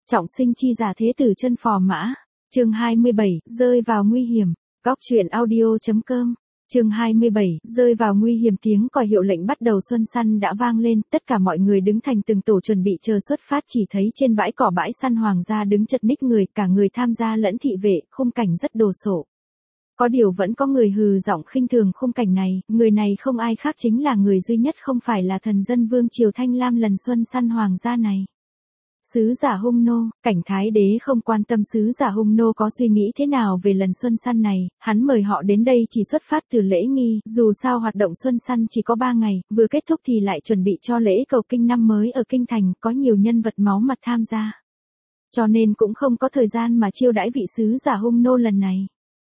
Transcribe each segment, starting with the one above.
Trọng sinh chi giả thế tử chân phò mã. Chương 27, rơi vào nguy hiểm. Góc truyện audio.com. Chương 27, rơi vào nguy hiểm. Tiếng còi hiệu lệnh bắt đầu xuân săn đã vang lên, tất cả mọi người đứng thành từng tổ chuẩn bị chờ xuất phát. Chỉ thấy trên bãi cỏ bãi săn hoàng gia đứng chật ních người, cả người tham gia lẫn thị vệ, khung cảnh rất đồ sộ. Có điều vẫn có người hừ giọng khinh thường khung cảnh này, người này không ai khác chính là người duy nhất không phải là thần dân vương triều Thanh Lam lần xuân săn hoàng gia này. Sứ giả Hung Nô. Cảnh Thái đế không quan tâm sứ giả Hung Nô có suy nghĩ thế nào về lần xuân săn này, hắn mời họ đến đây chỉ xuất phát từ lễ nghi, dù sao hoạt động xuân săn chỉ có 3 ngày, vừa kết thúc thì lại chuẩn bị cho lễ cầu kinh năm mới ở kinh thành, có nhiều nhân vật máu mặt tham gia. Cho nên cũng không có thời gian mà chiêu đãi vị sứ giả Hung Nô lần này.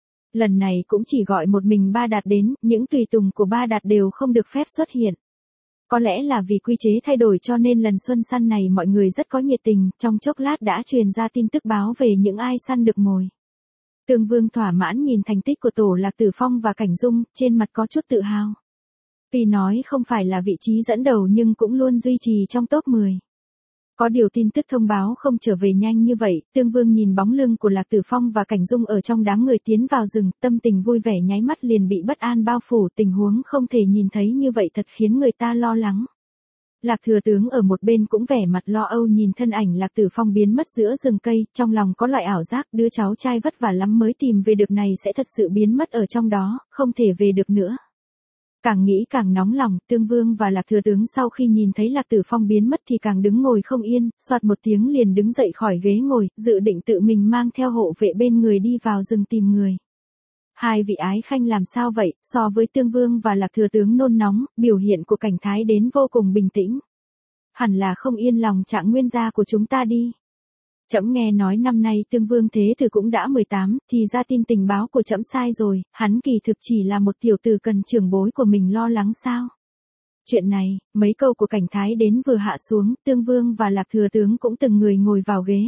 Lần này cũng chỉ gọi một mình Ba Đạt đến, những tùy tùng của Ba Đạt đều không được phép xuất hiện. Có lẽ là vì quy chế thay đổi cho nên lần xuân săn này mọi người rất có nhiệt tình, trong chốc lát đã truyền ra tin tức báo về những ai săn được mồi. Tương Vương thỏa mãn nhìn thành tích của tổ Lạc Tử Phong và Cảnh Dung, trên mặt có chút tự hào. Tuy nói không phải là vị trí dẫn đầu nhưng cũng luôn duy trì trong top 10. Có điều tin tức thông báo không trở về nhanh như vậy, Tương Vương nhìn bóng lưng của Lạc Tử Phong và Cảnh Dung ở trong đám người tiến vào rừng, tâm tình vui vẻ nháy mắt liền bị bất an bao phủ, tình huống không thể nhìn thấy như vậy thật khiến người ta lo lắng. Lạc Thừa Tướng ở một bên cũng vẻ mặt lo âu nhìn thân ảnh Lạc Tử Phong biến mất giữa rừng cây, trong lòng có loại ảo giác đứa cháu trai vất vả lắm mới tìm về được này sẽ thật sự biến mất ở trong đó, không thể về được nữa. Càng nghĩ càng nóng lòng, Tương Vương và Lạc Thừa Tướng sau khi nhìn thấy Lạc Tử Phong biến mất thì càng đứng ngồi không yên, soạt một tiếng liền đứng dậy khỏi ghế ngồi, dự định tự mình mang theo hộ vệ bên người đi vào rừng tìm người. Hai vị ái khanh làm sao vậy? So với Tương Vương và Lạc Thừa Tướng nôn nóng, biểu hiện của Cảnh Thái đến vô cùng bình tĩnh. Hẳn là không yên lòng Trạng Nguyên gia của chúng ta đi. Trẫm nghe nói năm nay Tương Vương Thế Tử cũng đã 18, thì ra tin tình báo của trẫm sai rồi, hắn kỳ thực chỉ là một tiểu tử cần trưởng bối của mình lo lắng sao. Chuyện này, mấy câu của Cảnh Thái đến vừa hạ xuống, Tương Vương và Lạc Thừa Tướng cũng từng người ngồi vào ghế.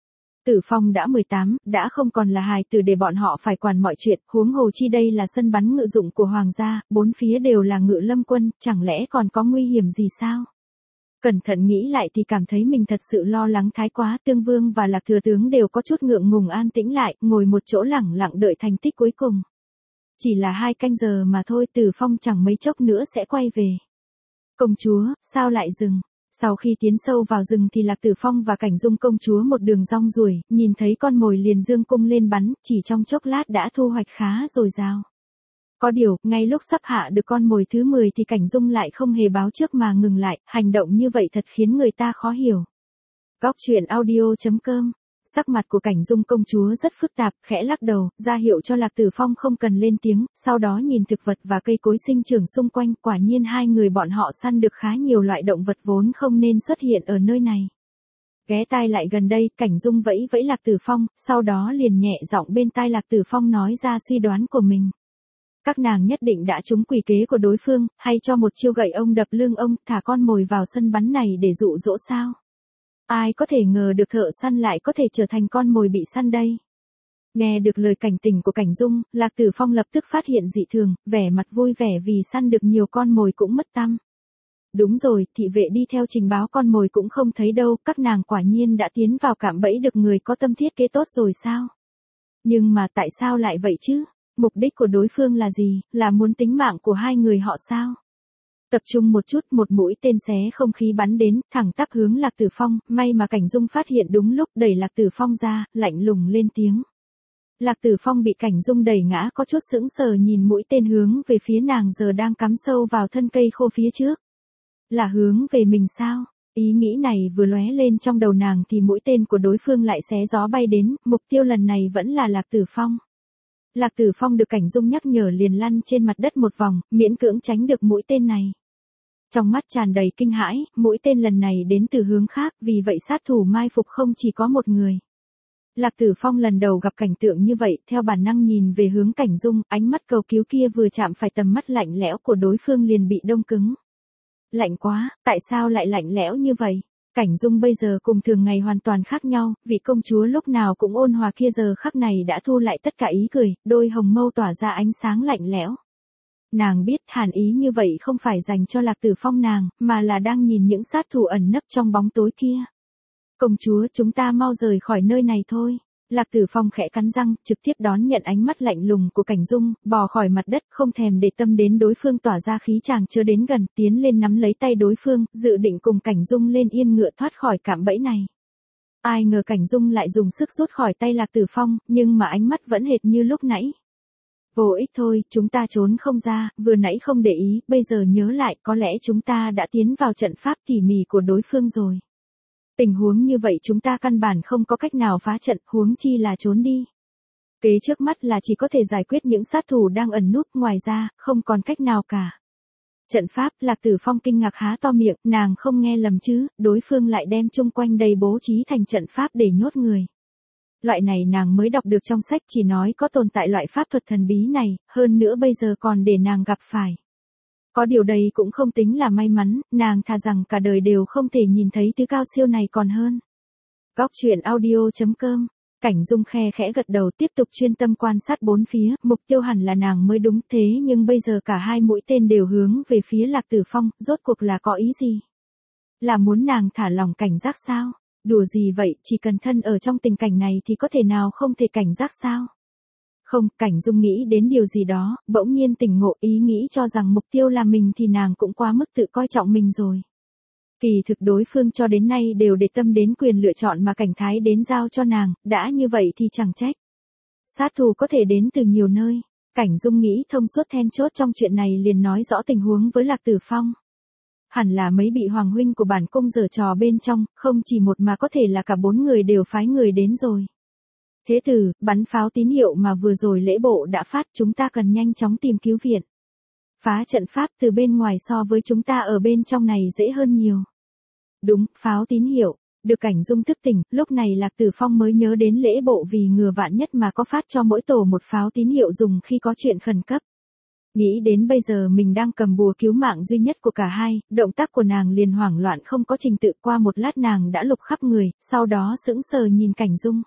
Tử Phong đã 18, đã không còn là hài tử để bọn họ phải quản mọi chuyện, huống hồ chi đây là sân bắn ngự dụng của hoàng gia, bốn phía đều là ngự lâm quân, chẳng lẽ còn có nguy hiểm gì sao? Cẩn thận nghĩ lại thì cảm thấy mình thật sự lo lắng thái quá, Tương Vương và Lạc Thừa Tướng đều có chút ngượng ngùng an tĩnh lại, ngồi một chỗ lẳng lặng đợi thành tích cuối cùng. Chỉ là 2 canh giờ mà thôi, Tử Phong chẳng mấy chốc nữa sẽ quay về. Công chúa, sao lại dừng? Sau khi tiến sâu vào rừng thì Lạc Tử Phong và Cảnh Dung công chúa một đường rong ruổi, nhìn thấy con mồi liền dương cung lên bắn, chỉ trong chốc lát đã thu hoạch khá dồi dào. Có điều, ngay lúc sắp hạ được con mồi thứ 10 thì Cảnh Dung lại không hề báo trước mà ngừng lại, hành động như vậy thật khiến người ta khó hiểu. Góc truyện audio.com. Sắc mặt của Cảnh Dung công chúa rất phức tạp, khẽ lắc đầu, ra hiệu cho Lạc Tử Phong không cần lên tiếng, sau đó nhìn thực vật và cây cối sinh trưởng xung quanh, quả nhiên hai người bọn họ săn được khá nhiều loại động vật vốn không nên xuất hiện ở nơi này. Ghé tai lại gần đây, Cảnh Dung vẫy vẫy Lạc Tử Phong, sau đó liền nhẹ giọng bên tai Lạc Tử Phong nói ra suy đoán của mình. Các nàng nhất định đã trúng quỷ kế của đối phương, hay cho một chiêu gậy ông đập lưng ông, thả con mồi vào sân bắn này để dụ dỗ sao? Ai có thể ngờ được thợ săn lại có thể trở thành con mồi bị săn đây? Nghe được lời cảnh tỉnh của Cảnh Dung, Lạc Tử Phong lập tức phát hiện dị thường, vẻ mặt vui vẻ vì săn được nhiều con mồi cũng mất tăm. Đúng rồi, thị vệ đi theo trình báo con mồi cũng không thấy đâu, các nàng quả nhiên đã tiến vào cạm bẫy được người có tâm thiết kế tốt rồi sao? Nhưng mà tại sao lại vậy chứ? Mục đích của đối phương là gì, là muốn tính mạng của hai người họ sao? Tập trung một chút, một mũi tên xé không khí bắn đến, thẳng tắp hướng Lạc Tử Phong, may mà Cảnh Dung phát hiện đúng lúc đẩy Lạc Tử Phong ra, lạnh lùng lên tiếng. Lạc Tử Phong bị Cảnh Dung đẩy ngã có chút sững sờ nhìn mũi tên hướng về phía nàng giờ đang cắm sâu vào thân cây khô phía trước. Là hướng về mình sao? Ý nghĩ này vừa lóe lên trong đầu nàng thì mũi tên của đối phương lại xé gió bay đến, mục tiêu lần này vẫn là Lạc Tử Phong. Lạc Tử Phong được Cảnh Dung nhắc nhở liền lăn trên mặt đất một vòng, miễn cưỡng tránh được mũi tên này. Trong mắt tràn đầy kinh hãi, mũi tên lần này đến từ hướng khác, vì vậy sát thủ mai phục không chỉ có một người. Lạc Tử Phong lần đầu gặp cảnh tượng như vậy, theo bản năng nhìn về hướng Cảnh Dung, ánh mắt cầu cứu kia vừa chạm phải tầm mắt lạnh lẽo của đối phương liền bị đông cứng. Lạnh quá, tại sao lại lạnh lẽo như vậy? Cảnh Dung bây giờ cùng thường ngày hoàn toàn khác nhau, vị công chúa lúc nào cũng ôn hòa kia giờ khắc này đã thu lại tất cả ý cười, đôi hồng mâu tỏa ra ánh sáng lạnh lẽo. Nàng biết hàn ý như vậy không phải dành cho Lạc Tử Phong nàng, mà là đang nhìn những sát thủ ẩn nấp trong bóng tối kia. Công chúa, chúng ta mau rời khỏi nơi này thôi. Lạc Tử Phong khẽ cắn răng, trực tiếp đón nhận ánh mắt lạnh lùng của Cảnh Dung, bò khỏi mặt đất, không thèm để tâm đến đối phương tỏa ra khí chàng chưa đến gần, tiến lên nắm lấy tay đối phương, dự định cùng Cảnh Dung lên yên ngựa thoát khỏi cạm bẫy này. Ai ngờ Cảnh Dung lại dùng sức rút khỏi tay Lạc Tử Phong, nhưng mà ánh mắt vẫn hệt như lúc nãy. Vô ích thôi, chúng ta trốn không ra, vừa nãy không để ý, bây giờ nhớ lại, có lẽ chúng ta đã tiến vào trận pháp tỉ mỉ của đối phương rồi. Tình huống như vậy chúng ta căn bản không có cách nào phá trận, huống chi là trốn đi. Kế trước mắt là chỉ có thể giải quyết những sát thủ đang ẩn núp, ngoài ra, không còn cách nào cả. Trận pháp, Lạc Tử Phong kinh ngạc há to miệng, nàng không nghe lầm chứ, đối phương lại đem chung quanh đầy bố trí thành trận pháp để nhốt người. Loại này nàng mới đọc được trong sách, chỉ nói có tồn tại loại pháp thuật thần bí này, hơn nữa bây giờ còn để nàng gặp phải. Có điều đây cũng không tính là may mắn, nàng thà rằng cả đời đều không thể nhìn thấy thứ cao siêu này còn hơn. Góc truyện audio.com. Cảnh Dung khe khẽ gật đầu, tiếp tục chuyên tâm quan sát bốn phía, mục tiêu hẳn là nàng mới đúng, thế nhưng bây giờ cả hai mũi tên đều hướng về phía Lạc Tử Phong, rốt cuộc là có ý gì? Là muốn nàng thả lòng cảnh giác sao? Đùa gì vậy, chỉ cần thân ở trong tình cảnh này thì có thể nào không thể cảnh giác sao? Không, Cảnh Dung nghĩ đến điều gì đó, bỗng nhiên tỉnh ngộ, ý nghĩ cho rằng mục tiêu là mình thì nàng cũng quá mức tự coi trọng mình rồi. Kỳ thực đối phương cho đến nay đều để tâm đến quyền lựa chọn mà Cảnh Thái đến giao cho nàng, đã như vậy thì chẳng trách. Sát thủ có thể đến từ nhiều nơi. Cảnh Dung nghĩ thông suốt, then chốt trong chuyện này liền nói rõ tình huống với Lạc Tử Phong. Hẳn là mấy bị hoàng huynh của bản cung giở trò bên trong, không chỉ một mà có thể là cả 4 người đều phái người đến rồi. Thế tử, bắn pháo tín hiệu mà vừa rồi lễ bộ đã phát, chúng ta cần nhanh chóng tìm cứu viện. Phá trận pháp từ bên ngoài so với chúng ta ở bên trong này dễ hơn nhiều. Đúng, pháo tín hiệu. Được Cảnh Dung thức tỉnh, lúc này Lạc Tử Phong mới nhớ đến lễ bộ vì ngừa vạn nhất mà có phát cho mỗi tổ một pháo tín hiệu dùng khi có chuyện khẩn cấp. Nghĩ đến bây giờ mình đang cầm bùa cứu mạng duy nhất của cả hai, động tác của nàng liền hoảng loạn không có trình tự, qua một lát nàng đã lục khắp người, sau đó sững sờ nhìn Cảnh Dung.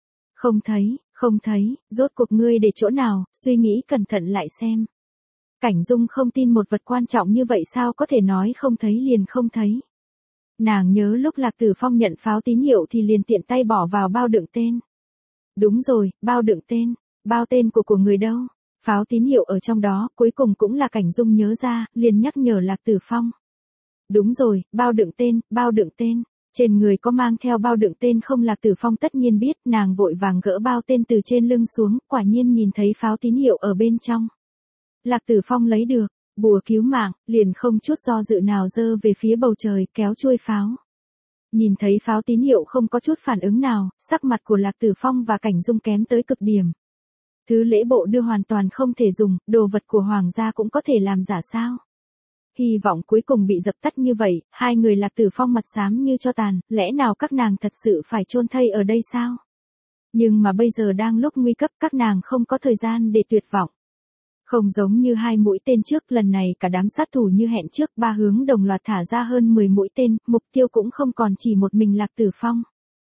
Không thấy, rốt cuộc ngươi để chỗ nào, suy nghĩ cẩn thận lại xem. Cảnh Dung không tin một vật quan trọng như vậy sao có thể nói không thấy liền không thấy. Nàng nhớ lúc Lạc Tử Phong nhận pháo tín hiệu thì liền tiện tay bỏ vào bao đựng tên. Đúng rồi, bao đựng tên, bao tên của người đâu? Pháo tín hiệu ở trong đó, cuối cùng cũng là Cảnh Dung nhớ ra, liền nhắc nhở Lạc Tử Phong. Đúng rồi, bao đựng tên. Trên người có mang theo bao đựng tên không? Lạc Tử Phong tất nhiên biết, nàng vội vàng gỡ bao tên từ trên lưng xuống, quả nhiên nhìn thấy pháo tín hiệu ở bên trong. Lạc Tử Phong lấy được bùa cứu mạng, liền không chút do dự nào giơ về phía bầu trời, kéo chuôi pháo. Nhìn thấy pháo tín hiệu không có chút phản ứng nào, sắc mặt của Lạc Tử Phong và Cảnh Dung kém tới cực điểm. Thứ lễ bộ đưa hoàn toàn không thể dùng, đồ vật của hoàng gia cũng có thể làm giả sao? Hy vọng cuối cùng bị dập tắt như vậy, hai người Lạc Tử Phong mặt xám như tro tàn, lẽ nào các nàng thật sự phải chôn thây ở đây sao? Nhưng mà bây giờ đang lúc nguy cấp, các nàng không có thời gian để tuyệt vọng. Không giống như hai mũi tên trước, lần này cả đám sát thủ như hẹn trước, ba hướng đồng loạt thả ra hơn 10 mũi tên, mục tiêu cũng không còn chỉ một mình Lạc Tử Phong.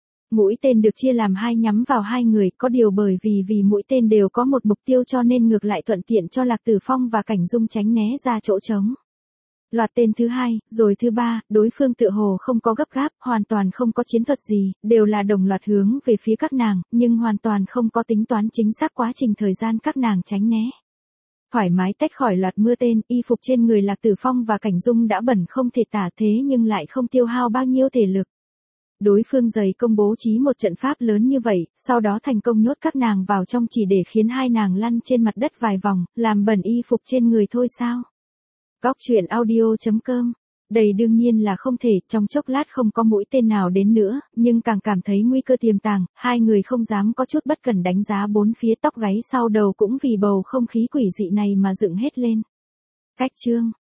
Mũi tên được chia làm hai nhắm vào hai người, có điều bởi vì mũi tên đều có một mục tiêu cho nên ngược lại thuận tiện cho Lạc Tử Phong và Cảnh Dung tránh né ra chỗ trống. Loạt tên thứ hai, rồi thứ ba, đối phương tựa hồ không có gấp gáp, hoàn toàn không có chiến thuật gì, đều là đồng loạt hướng về phía các nàng, nhưng hoàn toàn không có tính toán chính xác quá trình thời gian các nàng tránh né. Thoải mái tách khỏi loạt mưa tên, y phục trên người Lạc Tử Phong và Cảnh Dung đã bẩn không thể tả, thế nhưng lại không tiêu hao bao nhiêu thể lực. Đối phương dày công bố trí một trận pháp lớn như vậy, sau đó thành công nhốt các nàng vào trong chỉ để khiến hai nàng lăn trên mặt đất vài vòng, làm bẩn y phục trên người thôi sao? Góc truyện audio.com. Đây đương nhiên là không thể, trong chốc lát không có mũi tên nào đến nữa, nhưng càng cảm thấy nguy cơ tiềm tàng, hai người không dám có chút bất cẩn đánh giá bốn phía, tóc gáy sau đầu cũng vì bầu không khí quỷ dị này mà dựng hết lên. Cách chương